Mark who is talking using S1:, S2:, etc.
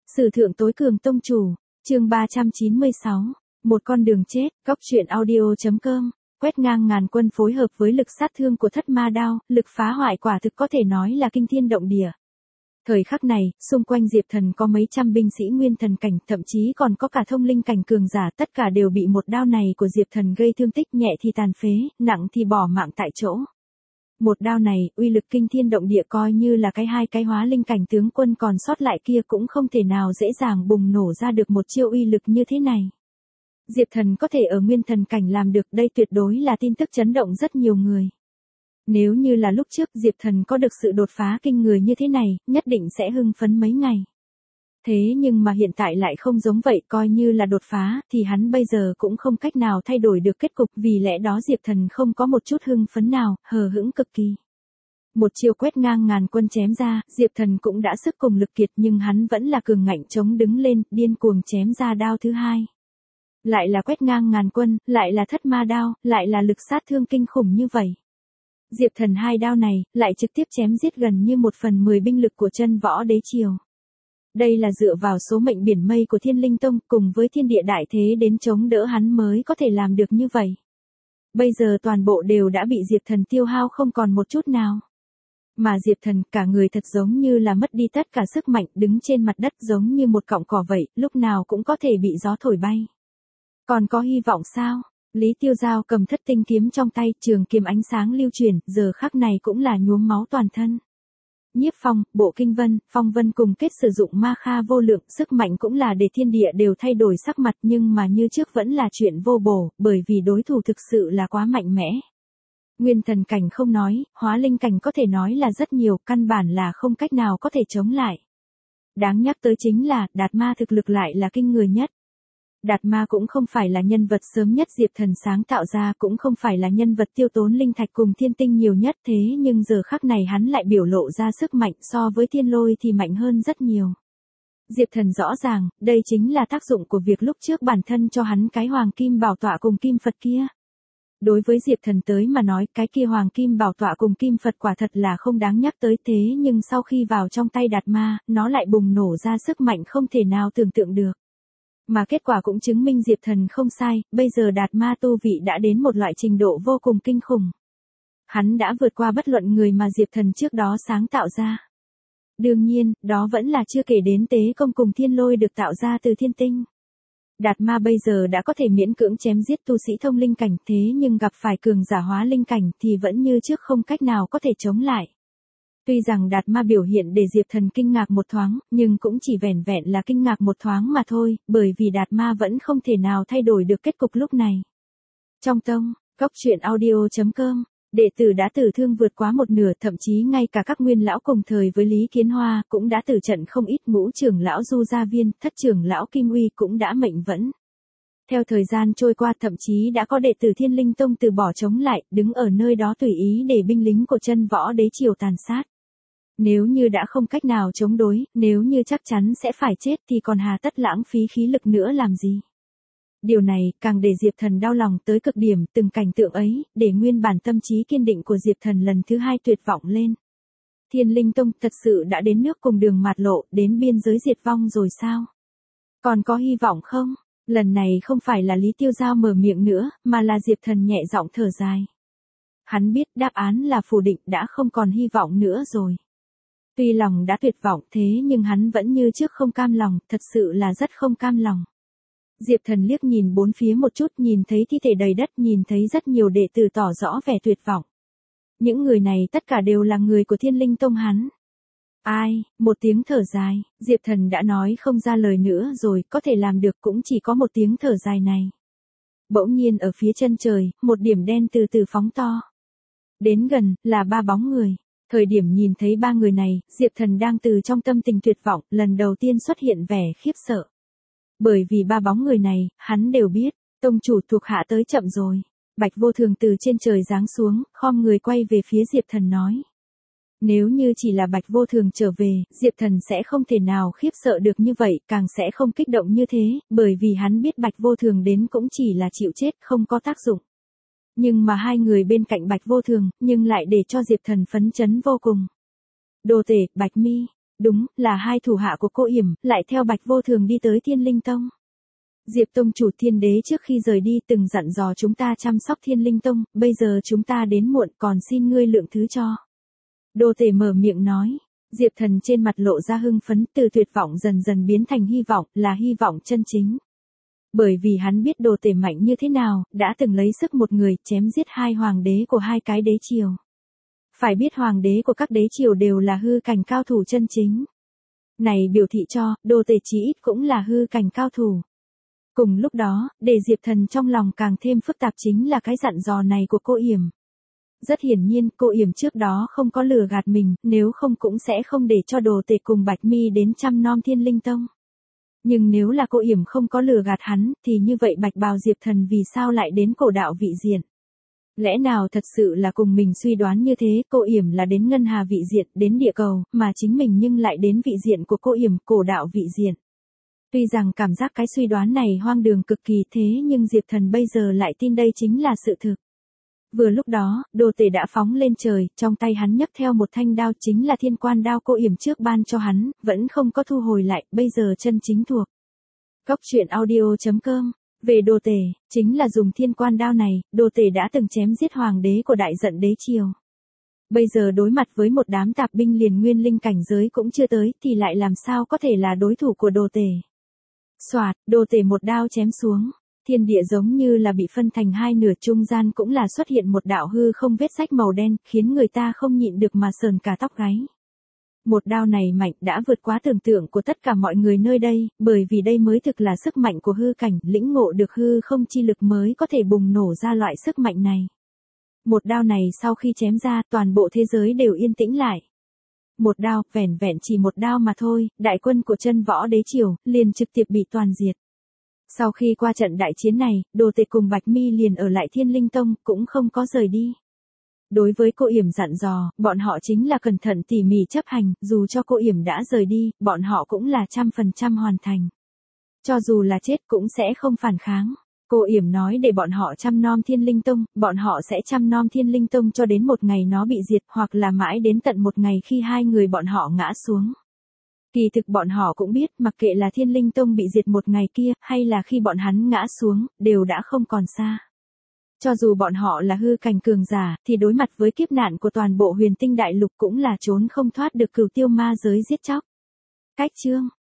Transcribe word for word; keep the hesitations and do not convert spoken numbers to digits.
S1: Sử thượng tối cường tông chủ, chương ba trăm chín mươi sáu, một con đường chết, góc truyện audio.com, quét ngang ngàn quân phối hợp với lực sát thương của thất ma đao, lực phá hoại quả thực có thể nói là kinh thiên động địa. Thời khắc này, xung quanh Diệp Thần có mấy trăm binh sĩ nguyên thần cảnh, thậm chí còn có cả thông linh cảnh cường giả, tất cả đều bị một đao này của Diệp Thần gây thương tích, nhẹ thì tàn phế, nặng thì bỏ mạng tại chỗ. Một đao này, uy lực kinh thiên động địa, coi như là cái hai cái hóa linh cảnh tướng quân còn sót lại kia cũng không thể nào dễ dàng bùng nổ ra được một chiêu uy lực như thế này. Diệp Thần có thể ở nguyên thần cảnh làm được, đây tuyệt đối là tin tức chấn động rất nhiều người. Nếu như là lúc trước Diệp Thần có được sự đột phá kinh người như thế này, nhất định sẽ hưng phấn mấy ngày. Thế nhưng mà hiện tại lại không giống vậy, coi như là đột phá, thì hắn bây giờ cũng không cách nào thay đổi được kết cục, vì lẽ đó Diệp Thần không có một chút hưng phấn nào, hờ hững cực kỳ. Một chiêu quét ngang ngàn quân chém ra, Diệp Thần cũng đã sức cùng lực kiệt, nhưng hắn vẫn là cường ngạnh chống đứng lên, điên cuồng chém ra đao thứ hai. Lại là quét ngang ngàn quân, lại là thất ma đao, lại là lực sát thương kinh khủng như vậy. Diệp Thần hai đao này, lại trực tiếp chém giết gần như một phần mười binh lực của chân võ đế triều. Đây là dựa vào số mệnh biển mây của Thiên Linh Tông cùng với thiên địa đại thế đến chống đỡ hắn mới có thể làm được như vậy. Bây giờ toàn bộ đều đã bị Diệp Thần tiêu hao không còn một chút nào. Mà Diệp Thần cả người thật giống như là mất đi tất cả sức mạnh, đứng trên mặt đất giống như một cọng cỏ vậy, lúc nào cũng có thể bị gió thổi bay. Còn có hy vọng sao? Lý Tiêu Giao cầm thất tinh kiếm trong tay, trường kiếm ánh sáng lưu chuyển, giờ khắc này cũng là nhuốm máu toàn thân. Nhiếp Phong, Bộ Kinh Vân, Phong Vân cùng kết sử dụng ma kha vô lượng, sức mạnh cũng là để thiên địa đều thay đổi sắc mặt, nhưng mà như trước vẫn là chuyện vô bổ, bởi vì đối thủ thực sự là quá mạnh mẽ. Nguyên thần cảnh không nói, hóa linh cảnh có thể nói là rất nhiều, căn bản là không cách nào có thể chống lại. Đáng nhắc tới chính là, Đạt Ma thực lực lại là kinh người nhất. Đạt Ma cũng không phải là nhân vật sớm nhất Diệp Thần sáng tạo ra, cũng không phải là nhân vật tiêu tốn linh thạch cùng thiên tinh nhiều nhất, thế nhưng giờ khắc này hắn lại biểu lộ ra sức mạnh, so với thiên lôi thì mạnh hơn rất nhiều. Diệp Thần rõ ràng, đây chính là tác dụng của việc lúc trước bản thân cho hắn cái hoàng kim bảo tọa cùng kim Phật kia. Đối với Diệp Thần tới mà nói, cái kia hoàng kim bảo tọa cùng kim Phật quả thật là không đáng nhắc tới, thế nhưng sau khi vào trong tay Đạt Ma, nó lại bùng nổ ra sức mạnh không thể nào tưởng tượng được. Mà kết quả cũng chứng minh Diệp Thần không sai, bây giờ Đạt Ma tu vị đã đến một loại trình độ vô cùng kinh khủng. Hắn đã vượt qua bất luận người mà Diệp Thần trước đó sáng tạo ra. Đương nhiên, đó vẫn là chưa kể đến tế công cùng thiên lôi được tạo ra từ thiên tinh. Đạt Ma bây giờ đã có thể miễn cưỡng chém giết tu sĩ thông linh cảnh, thế nhưng gặp phải cường giả hóa linh cảnh thì vẫn như trước không cách nào có thể chống lại. Tuy rằng Đạt Ma biểu hiện để Diệp Thần kinh ngạc một thoáng, nhưng cũng chỉ vẻn vẹn là kinh ngạc một thoáng mà thôi, bởi vì Đạt Ma vẫn không thể nào thay đổi được kết cục lúc này. Trong tông, góc truyện audio.com, đệ tử đã tử thương vượt quá một nửa, thậm chí ngay cả các nguyên lão cùng thời với Lý Kiến Hoa cũng đã tử trận không ít, ngũ trưởng lão Du Gia Viên, thất trưởng lão Kim Uy cũng đã mệnh vẫn. Theo thời gian trôi qua, thậm chí đã có đệ tử Thiên Linh Tông từ bỏ chống lại, đứng ở nơi đó tùy ý để binh lính của chân võ đế triều tàn sát. Nếu như đã không cách nào chống đối, nếu như chắc chắn sẽ phải chết thì còn hà tất lãng phí khí lực nữa làm gì. Điều này càng để Diệp Thần đau lòng tới cực điểm, từng cảnh tượng ấy, để nguyên bản tâm trí kiên định của Diệp Thần lần thứ hai tuyệt vọng lên. Thiên Linh Tông thật sự đã đến nước cùng đường mạt lộ, đến biên giới diệt vong rồi sao? Còn có hy vọng không? Lần này không phải là Lý Tiêu Giao mở miệng nữa, mà là Diệp Thần nhẹ giọng thở dài. Hắn biết đáp án là phủ định, đã không còn hy vọng nữa rồi. Tuy lòng đã tuyệt vọng, thế nhưng hắn vẫn như trước không cam lòng, thật sự là rất không cam lòng. Diệp Thần liếc nhìn bốn phía một chút, nhìn thấy thi thể đầy đất, nhìn thấy rất nhiều đệ tử tỏ rõ vẻ tuyệt vọng. Những người này tất cả đều là người của Thiên Linh Tông hắn. Ai, một tiếng thở dài, Diệp Thần đã nói không ra lời nữa rồi, có thể làm được cũng chỉ có một tiếng thở dài này. Bỗng nhiên ở phía chân trời, một điểm đen từ từ phóng to. Đến gần, là ba bóng người. Thời điểm nhìn thấy ba người này, Diệp Thần đang từ trong tâm tình tuyệt vọng, lần đầu tiên xuất hiện vẻ khiếp sợ. Bởi vì ba bóng người này, hắn đều biết, tông chủ thuộc hạ tới chậm rồi. Bạch Vô Thường từ trên trời giáng xuống, khom người quay về phía Diệp Thần nói. Nếu như chỉ là Bạch Vô Thường trở về, Diệp Thần sẽ không thể nào khiếp sợ được như vậy, càng sẽ không kích động như thế, bởi vì hắn biết Bạch Vô Thường đến cũng chỉ là chịu chết, không có tác dụng. Nhưng mà hai người bên cạnh Bạch Vô Thường, nhưng lại để cho Diệp Thần phấn chấn vô cùng. Đồ tể, Bạch Mi. Đúng, là hai thủ hạ của cô yểm, lại theo Bạch Vô Thường đi tới Thiên Linh Tông. Diệp Tông chủ, Thiên Đế trước khi rời đi từng dặn dò chúng ta chăm sóc Thiên Linh Tông, bây giờ chúng ta đến muộn, còn xin ngươi lượng thứ cho. Đồ Tể mở miệng nói. Diệp Thần trên mặt lộ ra hưng phấn, từ tuyệt vọng dần dần biến thành hy vọng, là hy vọng chân chính. Bởi vì hắn biết Đồ Tể mạnh như thế nào, đã từng lấy sức một người chém giết hai hoàng đế của hai cái đế triều. Phải biết hoàng đế của các đế triều đều là hư cảnh cao thủ chân chính. Này biểu thị cho, Đồ Tể chí ít cũng là hư cảnh cao thủ. Cùng lúc đó, để Diệp Thần trong lòng càng thêm phức tạp chính là cái dặn dò này của cô yểm. Rất hiển nhiên, cô yểm trước đó không có lừa gạt mình, nếu không cũng sẽ không để cho Đồ Tể cùng Bạch Mi đến chăm nom Thiên Linh Tông. Nhưng nếu là cô yểm không có lừa gạt hắn, thì như vậy Bạch Bào Diệp Thần vì sao lại đến cổ đạo vị diện? Lẽ nào thật sự là cùng mình suy đoán như thế, cô yểm là đến ngân hà vị diện, đến địa cầu, mà chính mình nhưng lại đến vị diện của cô yểm, cổ đạo vị diện. Tuy rằng cảm giác cái suy đoán này hoang đường cực kỳ thế nhưng Diệp Thần bây giờ lại tin đây chính là sự thực. Vừa lúc đó, Đồ Tể đã phóng lên trời, trong tay hắn nhấc theo một thanh đao chính là thiên quan đao cô yểm trước ban cho hắn, vẫn không có thu hồi lại, bây giờ chân chính thuộc. Cốc truyện audio chấm com. Về Đồ Tể, chính là dùng thiên quan đao này, Đồ Tể đã từng chém giết hoàng đế của đại giận đế triều. Bây giờ đối mặt với một đám tạp binh liền nguyên linh cảnh giới cũng chưa tới thì lại làm sao có thể là đối thủ của Đồ Tể. Soạt, Đồ Tể một đao chém xuống. Thiên địa giống như là bị phân thành hai nửa, trung gian cũng là xuất hiện một đạo hư không vết rách màu đen, khiến người ta không nhịn được mà sờn cả tóc gáy. Một đao này mạnh đã vượt quá tưởng tượng của tất cả mọi người nơi đây, bởi vì đây mới thực là sức mạnh của hư cảnh, lĩnh ngộ được hư không chi lực mới có thể bùng nổ ra loại sức mạnh này. Một đao này sau khi chém ra, toàn bộ thế giới đều yên tĩnh lại. Một đao, vẻn vẹn chỉ một đao mà thôi, đại quân của chân võ đế triều, liền trực tiếp bị toàn diệt. Sau khi qua trận đại chiến này, Đồ Tể cùng Bạch Mi liền ở lại Thiên Linh Tông, cũng không có rời đi. Đối với cô yểm dặn dò, bọn họ chính là cẩn thận tỉ mỉ chấp hành, dù cho cô yểm đã rời đi, bọn họ cũng là trăm phần trăm hoàn thành. Cho dù là chết cũng sẽ không phản kháng. Cô yểm nói để bọn họ chăm nom Thiên Linh Tông, bọn họ sẽ chăm nom Thiên Linh Tông cho đến một ngày nó bị diệt, hoặc là mãi đến tận một ngày khi hai người bọn họ ngã xuống. Kỳ thực bọn họ cũng biết, mặc kệ là Thiên Linh Tông bị diệt một ngày kia, hay là khi bọn hắn ngã xuống, đều đã không còn xa. Cho dù bọn họ là hư cảnh cường giả, thì đối mặt với kiếp nạn của toàn bộ huyền tinh đại lục cũng là trốn không thoát được cửu tiêu ma giới giết chóc. Cách chương